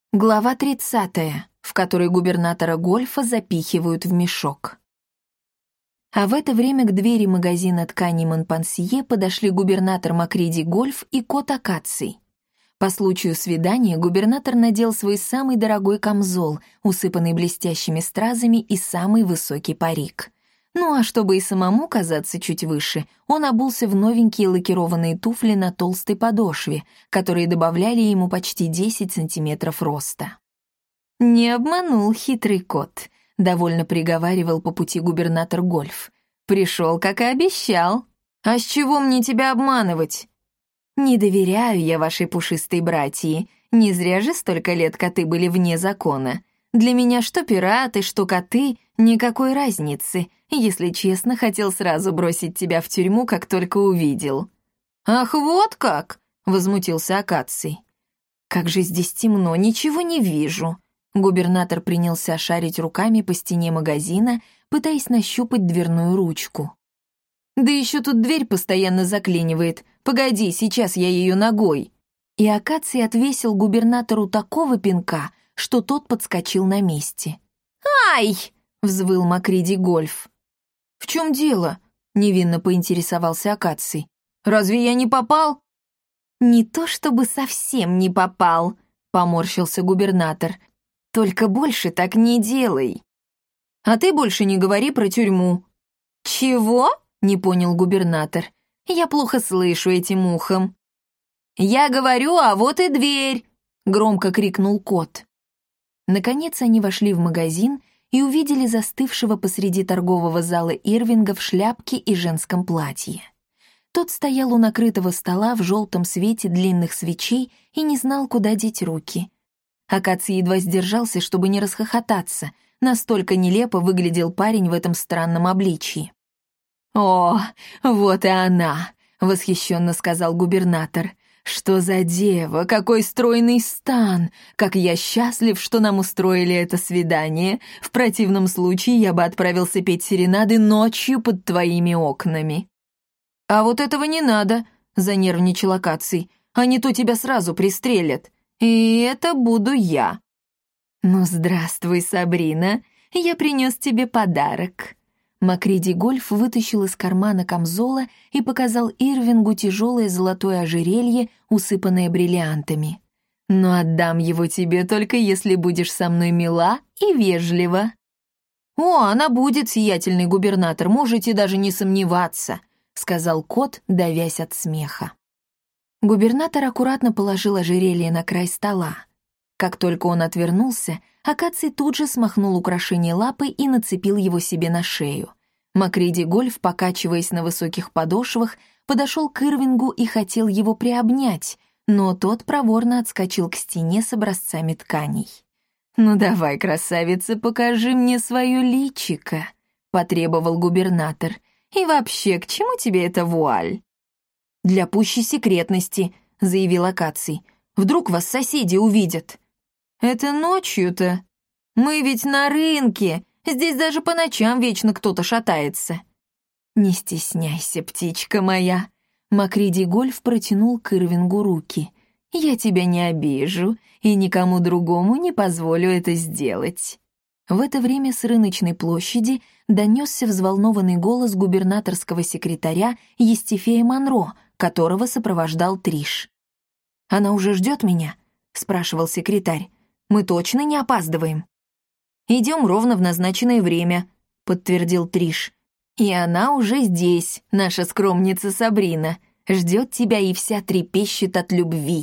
Глава 30, в которой губернатора Гольфа запихивают в мешок. А в это время к двери магазина тканей Монпансье подошли губернатор Макриди Гольф и кот Акаций. По случаю свидания губернатор надел свой самый дорогой камзол, усыпанный блестящими стразами, и самый высокий парик. Ну а чтобы и самому казаться чуть выше, он обулся в новенькие лакированные туфли на толстой подошве, которые добавляли ему почти 10 сантиметров роста. «Не обманул хитрый кот», — довольно приговаривал по пути губернатор Гольф. «Пришел, как и обещал. А с чего мне тебя обманывать?» «Не доверяю я вашей пушистой братьи. Не зря же столько лет коты были вне закона. Для меня что пираты, что коты — никакой разницы. Если честно, хотел сразу бросить тебя в тюрьму, как только увидел». «Ах, вот как!» — возмутился Акаций. «Как же здесь темно, ничего не вижу». Губернатор принялся шарить руками по стене магазина, пытаясь нащупать дверную ручку. «Да еще тут дверь постоянно заклинивает. Погоди, сейчас я ее ногой». И Акаций отвесил губернатору такого пинка, что тот подскочил на месте. «Ай!» — взвыл Макриди Гольф. «В чем дело?» — невинно поинтересовался Акаций. «Разве я не попал?» «Не то чтобы совсем не попал», — поморщился губернатор. «Только больше так не делай». «А ты больше не говори про тюрьму». «Чего?» — не понял губернатор. «Я плохо слышу этим ухом». «Я говорю, а вот и дверь!» — громко крикнул кот. Наконец они вошли в магазин и увидели застывшего посреди торгового зала Ирвинга в шляпке и женском платье. Тот стоял у накрытого стола в желтом свете длинных свечей и не знал, куда деть руки. Акаций едва сдержался, чтобы не расхохотаться, настолько нелепо выглядел парень в этом странном обличии. «О, вот и она!» — восхищенно сказал губернатор. «Что за дева, какой стройный стан! Как я счастлив, что нам устроили это свидание. В противном случае я бы отправился петь серенады ночью под твоими окнами». «А вот этого не надо», — занервничал Акаций. «А не то тебя сразу пристрелят. И это буду я». «Ну, здравствуй, Сабрина, я принес тебе подарок». Макриди Гольф вытащил из кармана камзола и показал Ирвингу тяжелое золотое ожерелье, усыпанное бриллиантами. «Но отдам его тебе только если будешь со мной мила и вежлива». «О, она будет, сиятельный губернатор, можете даже не сомневаться», — сказал кот, давясь от смеха. Губернатор аккуратно положил ожерелье на край стола. Как только он отвернулся, Акаций тут же смахнул украшение лапой и нацепил его себе на шею. Макриди Гольф, покачиваясь на высоких подошвах, подошел к Ирвингу и хотел его приобнять, но тот проворно отскочил к стене с образцами тканей. «Ну давай, красавица, покажи мне свое личико», — потребовал губернатор. «И вообще, к чему тебе эта вуаль?» «Для пущей секретности», — заявил Акаций. «Вдруг вас соседи увидят». «Это ночью-то? Мы ведь на рынке, здесь даже по ночам вечно кто-то шатается». «Не стесняйся, птичка моя», — Макриди Гольф протянул к Ирвингу руки. «Я тебя не обижу и никому другому не позволю это сделать». В это время с рыночной площади донесся взволнованный голос губернаторского секретаря Естифея Монро, которого сопровождал Триш. «Она уже ждет меня?» — спрашивал секретарь. «Мы точно не опаздываем?» «Идем ровно в назначенное время», — подтвердил Триш. «И она уже здесь, наша скромница Сабрина. Ждет тебя и вся трепещет от любви».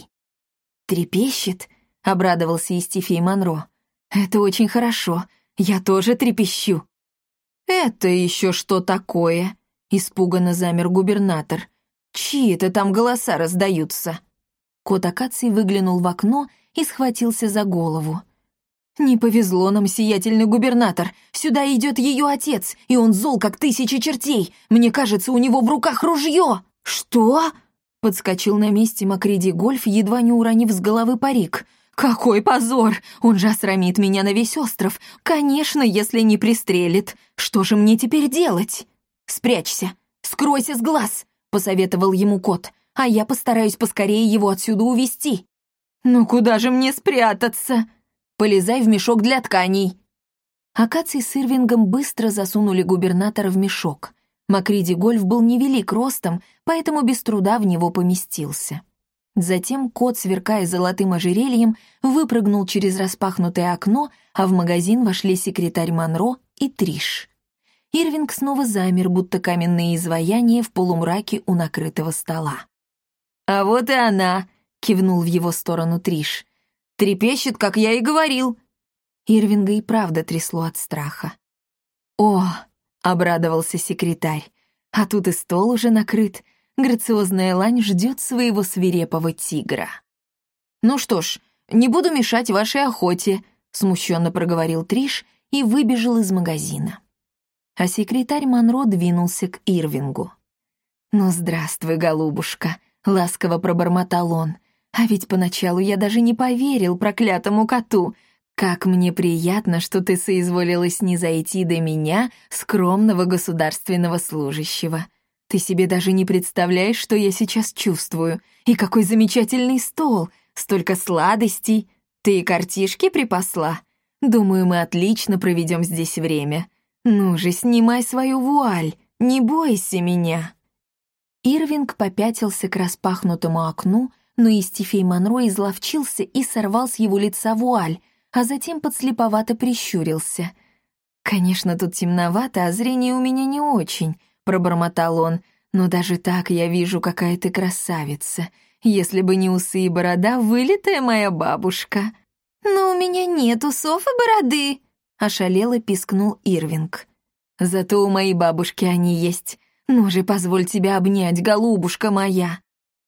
«Трепещет?» — обрадовался Естифей Монро. «Это очень хорошо. Я тоже трепещу». «Это еще что такое?» — испуганно замер губернатор. «Чьи это там голоса раздаются?» Кот Акаций выглянул в окно и схватился за голову. «Не повезло нам, сиятельный губернатор. Сюда идет ее отец, и он зол, как 1000 чертей. Мне кажется, у него в руках ружье». «Что?» — подскочил на месте Макриди Гольф, едва не уронив с головы парик. «Какой позор! Он же осрамит меня на весь остров. Конечно, если не пристрелит. Что же мне теперь делать?» «Спрячься, скройся с глаз», — посоветовал ему кот, «а я постараюсь поскорее его отсюда увести». «Ну куда же мне спрятаться?» полезай в мешок для тканей». Акаций с Ирвингом быстро засунули губернатора в мешок. Макриди Гольф был невелик ростом, поэтому без труда в него поместился. Затем кот, сверкая золотым ожерельем, выпрыгнул через распахнутое окно, а в магазин вошли секретарь Монро и Триш. Ирвинг снова замер, будто каменные изваяния в полумраке у накрытого стола. «А вот и она!» — кивнул в его сторону Триш. «Трепещет, как я и говорил!» Ирвинга и правда трясло от страха. «О!» — обрадовался секретарь. «А тут и стол уже накрыт. Грациозная лань ждет своего свирепого тигра». «Ну что ж, не буду мешать вашей охоте», — смущенно проговорил Триш и выбежал из магазина. А секретарь Монро двинулся к Ирвингу. «Ну, здравствуй, голубушка», — ласково пробормотал он. «А ведь поначалу я даже не поверил проклятому коту. Как мне приятно, что ты соизволила снизойти до меня, скромного государственного служащего. Ты себе даже не представляешь, что я сейчас чувствую. И какой замечательный стол, столько сладостей. Ты и картишки припасла? Думаю, мы отлично проведем здесь время. Ну же, снимай свою вуаль, не бойся меня». Ирвинг попятился к распахнутому окну, но Истифей Монро изловчился и сорвал с его лица вуаль, а затем подслеповато прищурился. «Конечно, тут темновато, а зрение у меня не очень», — пробормотал он, «но даже так я вижу, какая ты красавица. Если бы не усы и борода, вылитая моя бабушка». «Но у меня нет усов и бороды», — ошалело пискнул Ирвинг. «Зато у моей бабушки они есть. Ну же, позволь тебя обнять, голубушка моя».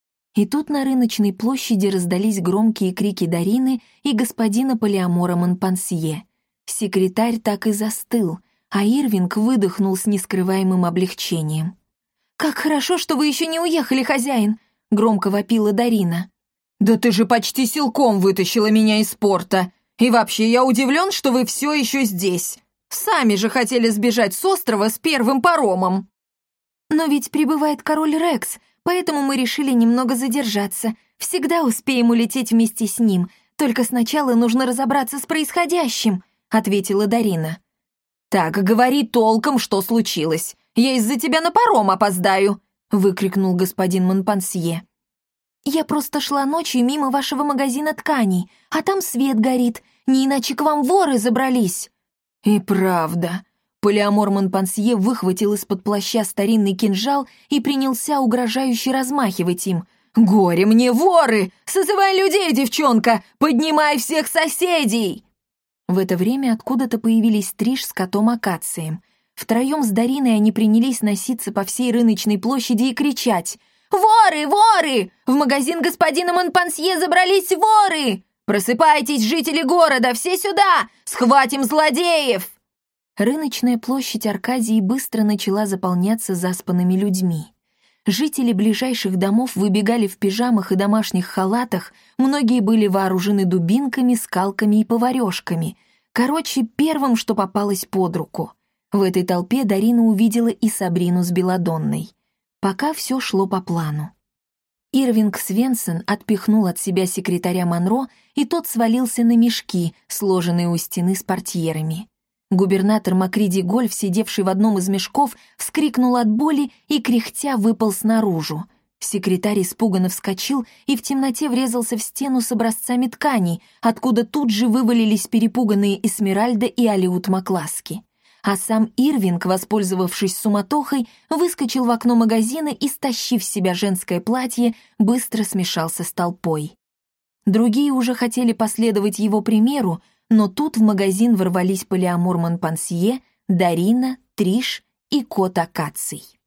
И тут на рыночной площади раздались громкие крики Дарины и господина Полиамора Монпансье. Секретарь так и застыл, а Ирвинг выдохнул с нескрываемым облегчением. «Как хорошо, что вы еще не уехали, хозяин!» — громко вопила Дарина. «Да ты же почти силком вытащила меня из порта! И вообще, я удивлен, что вы все еще здесь! Сами же хотели сбежать с острова с первым паромом!» «Но ведь прибывает король Рекс, поэтому мы решили немного задержаться. Всегда успеем улететь вместе с ним, только сначала нужно разобраться с происходящим», — ответила Дарина. «Так, говори толком, что случилось. Я из-за тебя на паром опоздаю», — выкрикнул господин Монпансье. «Я просто шла ночью мимо вашего магазина тканей, а там свет горит, не иначе к вам воры забрались». «И правда». Полиамор Монпансье выхватил из-под плаща старинный кинжал и принялся угрожающе размахивать им. «Горе мне, воры! Созывай людей, девчонка! Поднимай всех соседей!» В это время откуда-то появились Триш с котом Акацием. Втроем с Дариной они принялись носиться по всей рыночной площади и кричать: «Воры! Воры! В магазин господина Монпансье забрались воры! Просыпайтесь, жители города, все сюда! Схватим злодеев!» Рыночная площадь Аркадии быстро начала заполняться заспанными людьми. Жители ближайших домов выбегали в пижамах и домашних халатах, многие были вооружены дубинками, скалками и поварёшками. Короче, первым, что попалось под руку. В этой толпе Дарина увидела и Сабрину с Беладонной. Пока все шло по плану. Ирвинг Свенсон отпихнул от себя секретаря Монро, и тот свалился на мешки, сложенные у стены с портьерами. Губернатор Макриди Гольф, сидевший в одном из мешков, вскрикнул от боли и, кряхтя, выполз наружу. Секретарь испуганно вскочил и в темноте врезался в стену с образцами тканей, откуда тут же вывалились перепуганные Эсмеральда и Алиут Макласки. А сам Ирвинг, воспользовавшись суматохой, выскочил в окно магазина и, стащив с себя женское платье, быстро смешался с толпой. Другие уже хотели последовать его примеру, но тут в магазин ворвались Полиамор Монпансье, Дарина, Триш и кот Акаций.